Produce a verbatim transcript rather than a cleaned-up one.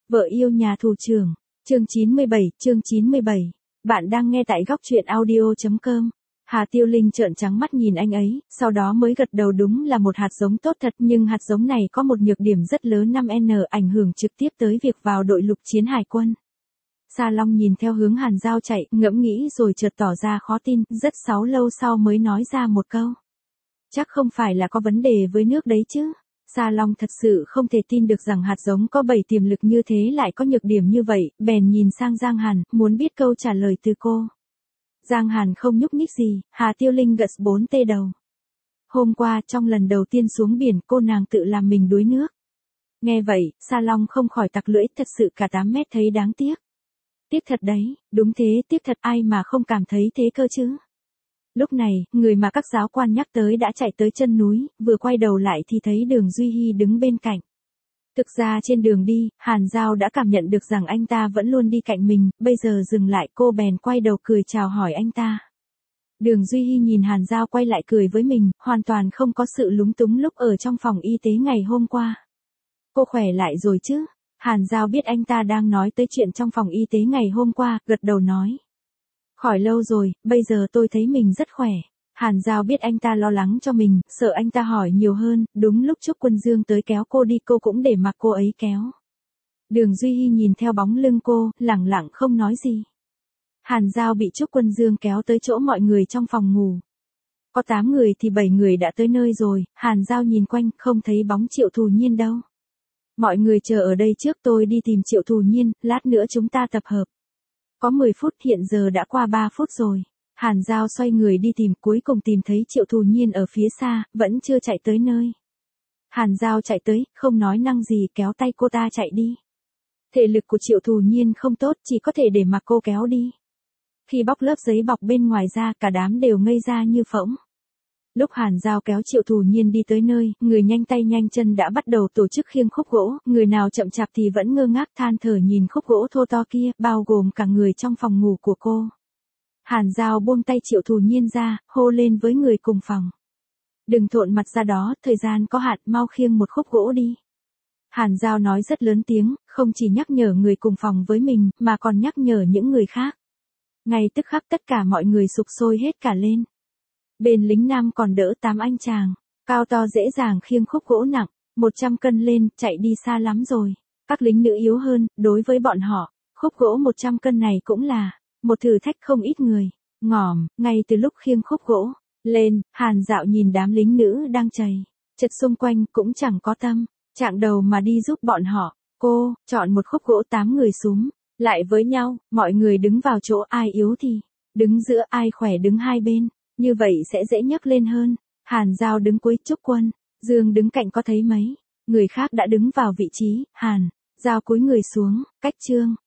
Vợ yêu nhà thủ trưởng, chương chín mươi bảy, chương chín mươi bảy. Bạn đang nghe tại góc truyện audio.com. Hà Tiêu Linh trợn trắng mắt nhìn anh ấy, sau đó mới gật đầu, đúng là một hạt giống tốt thật, nhưng hạt giống này có một nhược điểm rất lớn, năm n ảnh hưởng trực tiếp tới việc vào đội lục chiến hải quân. Sa Long nhìn theo hướng Hàn Giao chạy, ngẫm nghĩ rồi chợt tỏ ra khó tin, rất sáu lâu sau mới nói ra một câu. Chắc không phải là có vấn đề với nước đấy chứ. Sa Long thật sự không thể tin được rằng hạt giống có bảy tiềm lực như thế lại có nhược điểm như vậy, bèn nhìn sang Giang Hàn, muốn biết câu trả lời từ cô. Giang Hàn không nhúc nhích gì, Hà Tiêu Linh gật bốn tê đầu. Hôm qua trong lần đầu tiên xuống biển cô nàng tự làm mình đuối nước. Nghe vậy, Sa Long không khỏi tặc lưỡi, thật sự cả tám mét thấy đáng tiếc. Tiếc thật đấy, đúng thế, tiếc thật, ai mà không cảm thấy thế cơ chứ. Lúc này, người mà các giáo quan nhắc tới đã chạy tới chân núi, vừa quay đầu lại thì thấy Đường Duy Hy đứng bên cạnh. Thực ra trên đường đi, Hàn Giao đã cảm nhận được rằng anh ta vẫn luôn đi cạnh mình, bây giờ dừng lại cô bèn quay đầu cười chào hỏi anh ta. Đường Duy Hy nhìn Hàn Giao quay lại cười với mình, hoàn toàn không có sự lúng túng lúc ở trong phòng y tế ngày hôm qua. Cô khỏe lại rồi chứ? Hàn Giao biết anh ta đang nói tới chuyện trong phòng y tế ngày hôm qua, gật đầu nói. Khỏi lâu rồi, bây giờ tôi thấy mình rất khỏe. Hàn Giao biết anh ta lo lắng cho mình, sợ anh ta hỏi nhiều hơn, đúng lúc Trúc Quân Dương tới kéo cô đi cô cũng để mặc cô ấy kéo. Đường Duy Hy nhìn theo bóng lưng cô, lẳng lặng không nói gì. Hàn Giao bị Trúc Quân Dương kéo tới chỗ mọi người trong phòng ngủ. Có tám người thì bảy người đã tới nơi rồi, Hàn Giao nhìn quanh, không thấy bóng Triệu Thù Nhiên đâu. Mọi người chờ ở đây trước, tôi đi tìm Triệu Thù Nhiên, lát nữa chúng ta tập hợp. Có mười phút, hiện giờ đã qua ba phút rồi. Hàn Giao xoay người đi tìm, cuối cùng tìm thấy Triệu Thù Nhiên ở phía xa, vẫn chưa chạy tới nơi. Hàn Giao chạy tới, không nói năng gì, kéo tay cô ta chạy đi. Thể lực của Triệu Thù Nhiên không tốt, chỉ có thể để mặc cô kéo đi. Khi bóc lớp giấy bọc bên ngoài ra, cả đám đều ngây ra như phỗng. Lúc Hàn Giao kéo Triệu Thù Nhiên đi tới nơi, người nhanh tay nhanh chân đã bắt đầu tổ chức khiêng khúc gỗ, người nào chậm chạp thì vẫn ngơ ngác than thở nhìn khúc gỗ thô to kia, bao gồm cả người trong phòng ngủ của cô. Hàn Giao buông tay Triệu Thù Nhiên ra, hô lên với người cùng phòng. Đừng thộn mặt ra đó, thời gian có hạn, mau khiêng một khúc gỗ đi. Hàn Giao nói rất lớn tiếng, không chỉ nhắc nhở người cùng phòng với mình, mà còn nhắc nhở những người khác. Ngay tức khắc tất cả mọi người sục sôi hết cả lên. Bên lính nam còn đỡ tám anh chàng, cao to dễ dàng khiêng khúc gỗ nặng, một trăm cân lên, chạy đi xa lắm rồi. Các lính nữ yếu hơn, đối với bọn họ, khúc gỗ một trăm cân này cũng là một thử thách không ít người. Ngỏm, ngay từ lúc khiêng khúc gỗ lên, Hàn Dạo nhìn đám lính nữ đang chày chật xung quanh cũng chẳng có tâm chạng đầu mà đi giúp bọn họ. Cô chọn một khúc gỗ, tám người xúm lại với nhau, mọi người đứng vào chỗ, ai yếu thì đứng giữa, ai khỏe đứng hai bên, như vậy sẽ dễ nhấc lên hơn. Hàn Giao đứng cuối, Trúc Quân Dương đứng cạnh, có thấy mấy người khác đã đứng vào vị trí. Hàn Giao cúi người xuống, cách Trương